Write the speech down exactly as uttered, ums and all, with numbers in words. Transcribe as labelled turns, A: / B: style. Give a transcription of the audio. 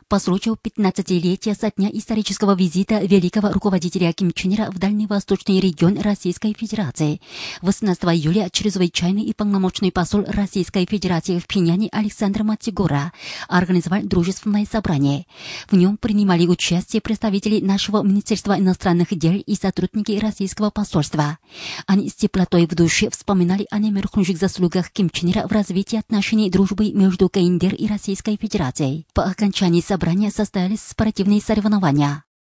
A: По случаю пятнадцатилетия со дня исторического визита великого руководителя Ким Чен Ира в дальневосточный регион Российской Федерации, восемнадцатого июля чрезвычайный и полномочный посол Российской Федерации в Пхеньяне Александр Матигора организовал дружественное собрание. В нем принимали участие представители нашего Министерства иностранных дел и сотрудники российского посольства. Они с теплотой в душе вспоминали о невероятных заслугах Ким Чен Ира в развитии отношений дружбы между КНДР и Российской Федерацией. По окончании собрания состоялись спортивные соревнования.